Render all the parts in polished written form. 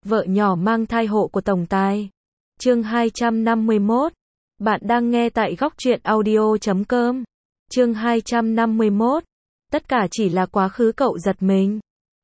Vợ nhỏ mang thai hộ của tổng tài. Chương 251. Bạn đang nghe tại góc truyện audio.com. Chương 251. Tất cả chỉ là quá khứ. Cậu giật mình.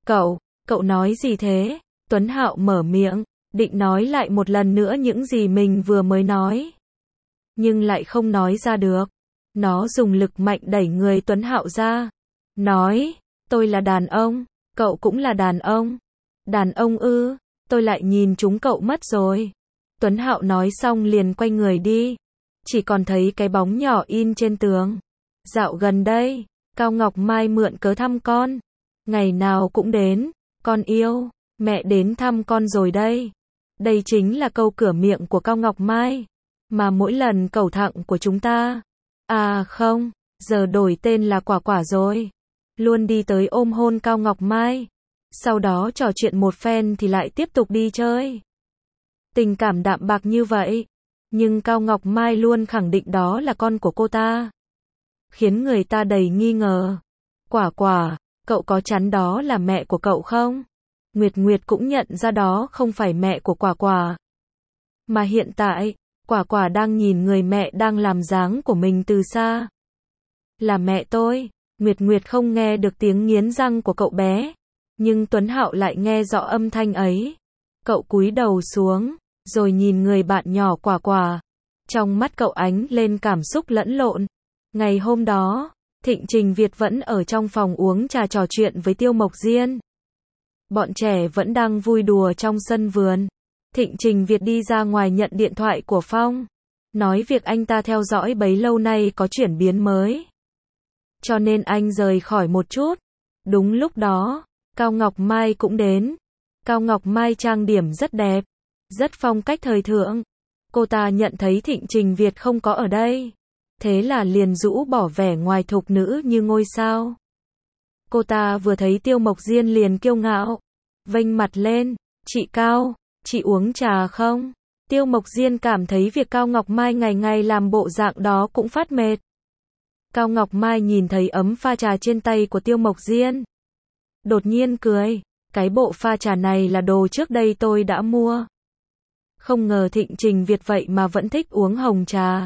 Cậu nói gì thế? Tuấn Hạo mở miệng, định nói lại một lần nữa những gì mình vừa mới nói. Nhưng lại không nói ra được. Nó dùng lực mạnh đẩy người Tuấn Hạo ra. Nói, tôi là đàn ông, cậu cũng là đàn ông. Đàn ông ư? Tôi lại nhìn chúng cậu mất rồi. Tuấn Hạo nói xong liền quay người đi. Chỉ còn thấy cái bóng nhỏ in trên tường. Dạo gần đây, Cao Ngọc Mai mượn cớ thăm con. Ngày nào cũng đến. Con yêu, mẹ đến thăm con rồi đây. Đây chính là câu cửa miệng của Cao Ngọc Mai. Mà mỗi lần cầu thẳng của chúng ta. À không, giờ đổi tên là Quả Quả rồi. Luôn đi tới ôm hôn Cao Ngọc Mai. Sau đó trò chuyện một phen thì lại tiếp tục đi chơi. Tình cảm đạm bạc như vậy. Nhưng Cao Ngọc Mai luôn khẳng định đó là con của cô ta. Khiến người ta đầy nghi ngờ. Quả Quả, cậu có chắn đó là mẹ của cậu không? Nguyệt Nguyệt cũng nhận ra đó không phải mẹ của Quả Quả. Mà hiện tại, Quả Quả đang nhìn người mẹ đang làm dáng của mình từ xa. Là mẹ tôi. Nguyệt Nguyệt không nghe được tiếng nghiến răng của cậu bé. Nhưng Tuấn Hạo lại nghe rõ âm thanh ấy. Cậu cúi đầu xuống, rồi nhìn người bạn nhỏ Quả Quả. Trong mắt cậu ánh lên cảm xúc lẫn lộn. Ngày hôm đó, Thịnh Trình Việt vẫn ở trong phòng uống trà trò chuyện với Tiêu Mộc Diên. Bọn trẻ vẫn đang vui đùa trong sân vườn. Thịnh Trình Việt đi ra ngoài nhận điện thoại của Phong. Nói việc anh ta theo dõi bấy lâu nay có chuyển biến mới. Cho nên anh rời khỏi một chút. Đúng lúc đó, Cao Ngọc Mai cũng đến. Cao Ngọc Mai trang điểm rất đẹp. Rất phong cách thời thượng. Cô ta nhận thấy Thịnh Trình Việt không có ở đây. Thế là liền rũ bỏ vẻ ngoài thục nữ như ngôi sao. Cô ta vừa thấy Tiêu Mộc Diên liền kiêu ngạo. Vênh mặt lên. Chị Cao, chị uống trà không? Tiêu Mộc Diên cảm thấy việc Cao Ngọc Mai ngày ngày làm bộ dạng đó cũng phát mệt. Cao Ngọc Mai nhìn thấy ấm pha trà trên tay của Tiêu Mộc Diên. Đột nhiên cười. Cái bộ pha trà này là đồ trước đây tôi đã mua. Không ngờ Thịnh Trình Việt vậy mà vẫn thích uống hồng trà.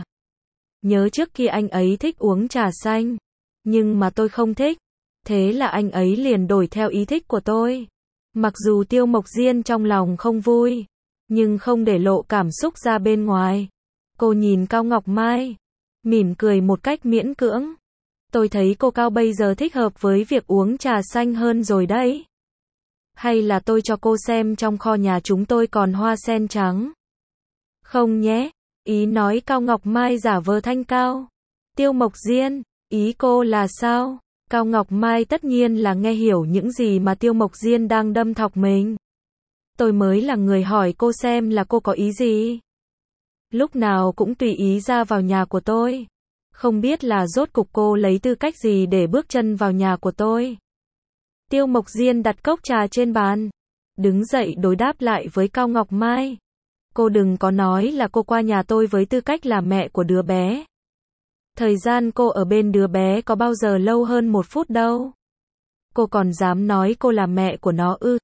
Nhớ trước kia anh ấy thích uống trà xanh. Nhưng mà tôi không thích. Thế là anh ấy liền đổi theo ý thích của tôi. Mặc dù Tiêu Mộc Diên trong lòng không vui. Nhưng không để lộ cảm xúc ra bên ngoài. Cô nhìn Cao Ngọc Mai. Mỉm cười một cách miễn cưỡng. Tôi thấy cô Cao bây giờ thích hợp với việc uống trà xanh hơn rồi đấy. Hay là tôi cho cô xem trong kho nhà chúng tôi còn hoa sen trắng. Không nhé. Ý nói Cao Ngọc Mai giả vờ thanh cao. Tiêu Mộc Diên, ý cô là sao? Cao Ngọc Mai tất nhiên là nghe hiểu những gì mà Tiêu Mộc Diên đang đâm thọc mình. Tôi mới là người hỏi cô xem là cô có ý gì. Lúc nào cũng tùy ý ra vào nhà của tôi. Không biết là rốt cục cô lấy tư cách gì để bước chân vào nhà của tôi. Tiêu Mộc Diên đặt cốc trà trên bàn. Đứng dậy đối đáp lại với Cao Ngọc Mai. Cô đừng có nói là cô qua nhà tôi với tư cách là mẹ của đứa bé. Thời gian cô ở bên đứa bé có bao giờ lâu hơn 1 phút đâu. Cô còn dám nói cô là mẹ của nó ư?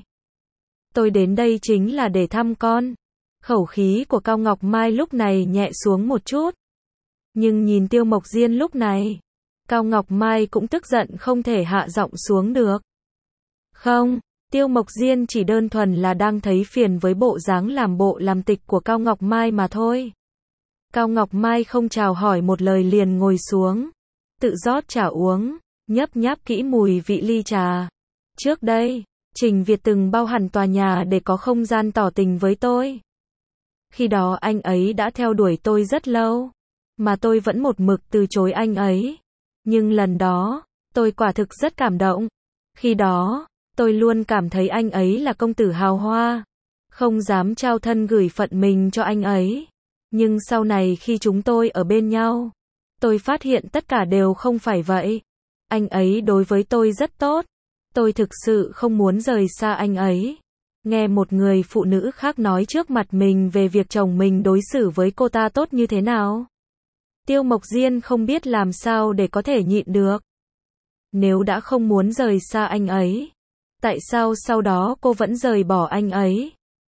Tôi đến đây chính là để thăm con. Khẩu khí của Cao Ngọc Mai lúc này nhẹ xuống một chút. Nhưng nhìn Tiêu Mộc Diên lúc này, Cao Ngọc Mai cũng tức giận không thể hạ giọng xuống được. Không, Tiêu Mộc Diên chỉ đơn thuần là đang thấy phiền với bộ dáng làm bộ làm tịch của Cao Ngọc Mai mà thôi. Cao Ngọc Mai không chào hỏi một lời liền ngồi xuống. Tự rót trà uống, nhấp nháp kỹ mùi vị ly trà. Trước đây, Trình Việt từng bao hẳn tòa nhà để có không gian tỏ tình với tôi. Khi đó anh ấy đã theo đuổi tôi rất lâu. Mà tôi vẫn một mực từ chối anh ấy. Nhưng lần đó, tôi quả thực rất cảm động. Khi đó, tôi luôn cảm thấy anh ấy là công tử hào hoa. Không dám trao thân gửi phận mình cho anh ấy. Nhưng sau này khi chúng tôi ở bên nhau, tôi phát hiện tất cả đều không phải vậy. Anh ấy đối với tôi rất tốt. Tôi thực sự không muốn rời xa anh ấy. Nghe một người phụ nữ khác nói trước mặt mình về việc chồng mình đối xử với cô ta tốt như thế nào. Tiêu Mộc Diên không biết làm sao để có thể nhịn được. Nếu đã không muốn rời xa anh ấy, tại sao sau đó cô vẫn rời bỏ anh ấy?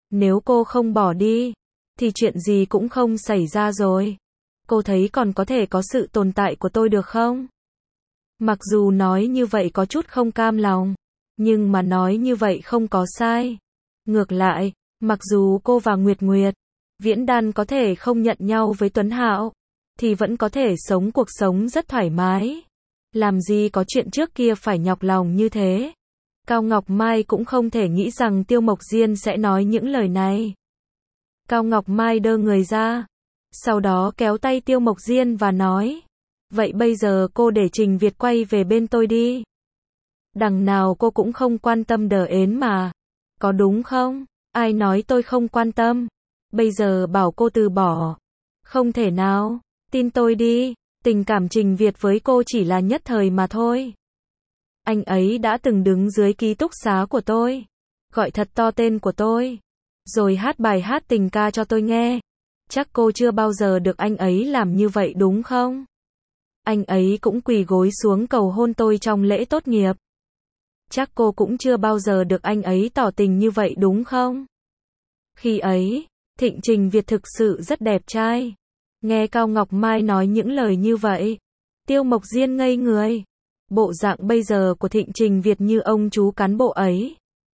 Nếu cô không bỏ đi, thì chuyện gì cũng không xảy ra rồi. Cô thấy còn có thể có sự tồn tại của tôi được không? Mặc dù nói như vậy có chút không cam lòng, nhưng mà nói như vậy không có sai. Ngược lại, mặc dù cô và Nguyệt Nguyệt, Viễn Đan có thể không nhận nhau với Tuấn Hạo, thì vẫn có thể sống cuộc sống rất thoải mái. Làm gì có chuyện trước kia phải nhọc lòng như thế. Cao Ngọc Mai cũng không thể nghĩ rằng Tiêu Mộc Diên sẽ nói những lời này. Cao Ngọc Mai đơ người ra, sau đó kéo tay Tiêu Mộc Diên và nói, vậy bây giờ cô để Trình Việt quay về bên tôi đi. Đằng nào cô cũng không quan tâm Đờ Ến mà. Có đúng không? Ai nói tôi không quan tâm? Bây giờ bảo cô từ bỏ. Không thể nào, tin tôi đi, tình cảm Trình Việt với cô chỉ là nhất thời mà thôi. Anh ấy đã từng đứng dưới ký túc xá của tôi, gọi thật to tên của tôi, rồi hát bài hát tình ca cho tôi nghe. Chắc cô chưa bao giờ được anh ấy làm như vậy đúng không? Anh ấy cũng quỳ gối xuống cầu hôn tôi trong lễ tốt nghiệp. Chắc cô cũng chưa bao giờ được anh ấy tỏ tình như vậy đúng không? Khi ấy, Thịnh Trình Việt thực sự rất đẹp trai. Nghe Cao Ngọc Mai nói những lời như vậy, Tiêu Mộc Diên ngây người. Bộ dạng bây giờ của Thịnh Trình Việt như ông chú cán bộ ấy.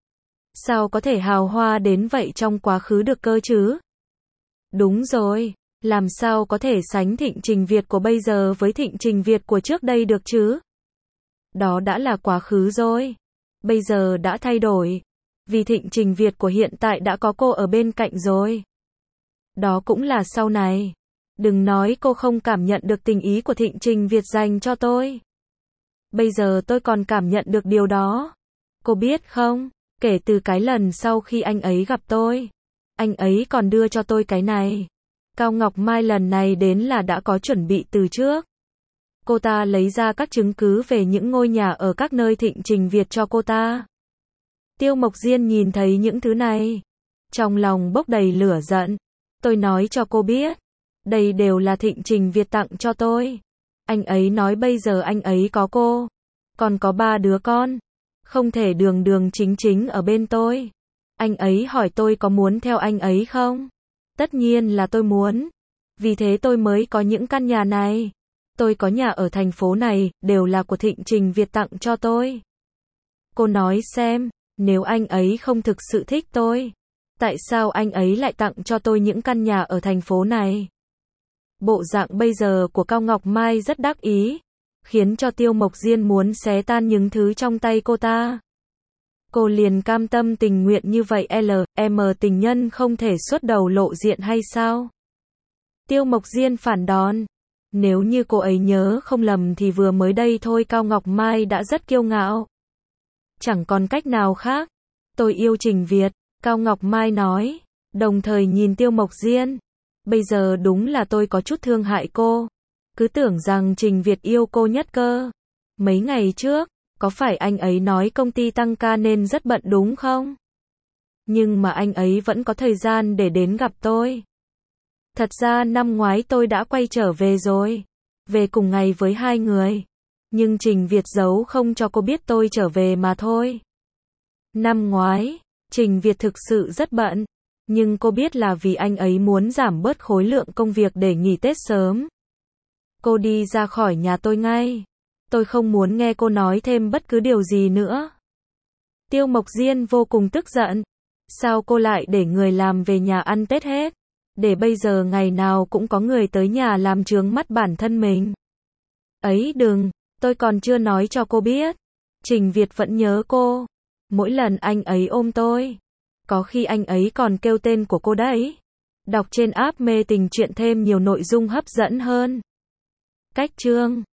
Sao có thể hào hoa đến vậy trong quá khứ được cơ chứ? Đúng rồi, làm sao có thể sánh Thịnh Trình Việt của bây giờ với Thịnh Trình Việt của trước đây được chứ? Đó đã là quá khứ rồi. Bây giờ đã thay đổi. Vì Thịnh Trình Việt của hiện tại đã có cô ở bên cạnh rồi. Đó cũng là sau này. Đừng nói cô không cảm nhận được tình ý của Thịnh Trình Việt dành cho tôi. Bây giờ tôi còn cảm nhận được điều đó. Cô biết không, kể từ cái lần sau khi anh ấy gặp tôi, anh ấy còn đưa cho tôi cái này. Cao Ngọc Mai lần này đến là đã có chuẩn bị từ trước. Cô ta lấy ra các chứng cứ về những ngôi nhà ở các nơi Thịnh Trình Việt cho cô ta. Tiêu Mộc Diên nhìn thấy những thứ này, trong lòng bốc đầy lửa giận. Tôi nói cho cô biết, đây đều là Thịnh Trình Việt tặng cho tôi. Anh ấy nói bây giờ anh ấy có cô, còn có 3 đứa con, không thể đường đường chính chính ở bên tôi. Anh ấy hỏi tôi có muốn theo anh ấy không? Tất nhiên là tôi muốn. Vì thế tôi mới có những căn nhà này. Tôi có nhà ở thành phố này, đều là của Thịnh Trình Việt tặng cho tôi. Cô nói xem, nếu anh ấy không thực sự thích tôi, tại sao anh ấy lại tặng cho tôi những căn nhà ở thành phố này? Bộ dạng bây giờ của Cao Ngọc Mai rất đắc ý, khiến cho Tiêu Mộc Diên muốn xé tan những thứ trong tay cô ta. Cô liền cam tâm tình nguyện như vậy LM tình nhân không thể xuất đầu lộ diện hay sao? Tiêu Mộc Diên phản đòn. Nếu như cô ấy nhớ không lầm thì vừa mới đây thôi Cao Ngọc Mai đã rất kiêu ngạo. Chẳng còn cách nào khác. Tôi yêu Trình Việt, Cao Ngọc Mai nói, đồng thời nhìn Tiêu Mộc Diên. Bây giờ đúng là tôi có chút thương hại cô. Cứ tưởng rằng Trình Việt yêu cô nhất cơ. Mấy ngày trước, có phải anh ấy nói công ty tăng ca nên rất bận đúng không? Nhưng mà anh ấy vẫn có thời gian để đến gặp tôi. Thật ra năm ngoái tôi đã quay trở về rồi. Về cùng ngày với 2 người. Nhưng Trình Việt giấu không cho cô biết tôi trở về mà thôi. Năm ngoái, Trình Việt thực sự rất bận. Nhưng cô biết là vì anh ấy muốn giảm bớt khối lượng công việc để nghỉ Tết sớm. Cô đi ra khỏi nhà tôi ngay. Tôi không muốn nghe cô nói thêm bất cứ điều gì nữa. Tiêu Mộc Diên vô cùng tức giận. Sao cô lại để người làm về nhà ăn Tết hết? Để bây giờ ngày nào cũng có người tới nhà làm chướng mắt bản thân mình. Ấy đừng, tôi còn chưa nói cho cô biết. Trình Việt vẫn nhớ cô. Mỗi lần anh ấy ôm tôi, có khi anh ấy còn kêu tên của cô đấy. Đọc trên app mê tình truyện thêm nhiều nội dung hấp dẫn hơn. Cách chương